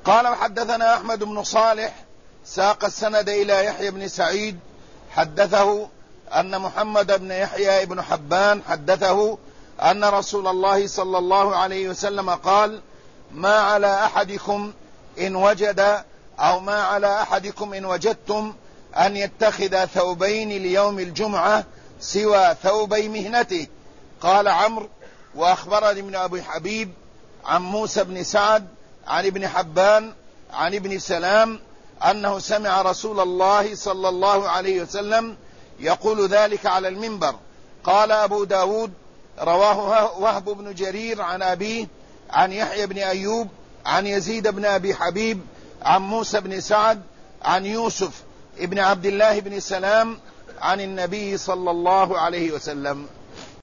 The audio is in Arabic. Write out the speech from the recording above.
قال وحدثنا أحمد بن صالح ساق السند إلى يحيى بن سعيد حدثه أن محمد بن يحيى بن حبان حدثه أن رسول الله صلى الله عليه وسلم قال: ما على أحدكم إن وجد أو ما على أحدكم إن وجدتم أن يتخذ ثوبين ليوم الجمعة سوى ثوبي مهنته. قال عمرو: وأخبرني ابن أبي حبيب عن موسى بن سعد عن ابن حبان عن ابن سلام أنه سمع رسول الله صلى الله عليه وسلم يقول ذلك على المنبر. قال أبو داود: رواه وهب بن جرير عن أبيه عن يحيى بن أيوب عن يزيد بن أبي حبيب عن موسى بن سعد عن يوسف ابن عبد الله بن سلام عن النبي صلى الله عليه وسلم.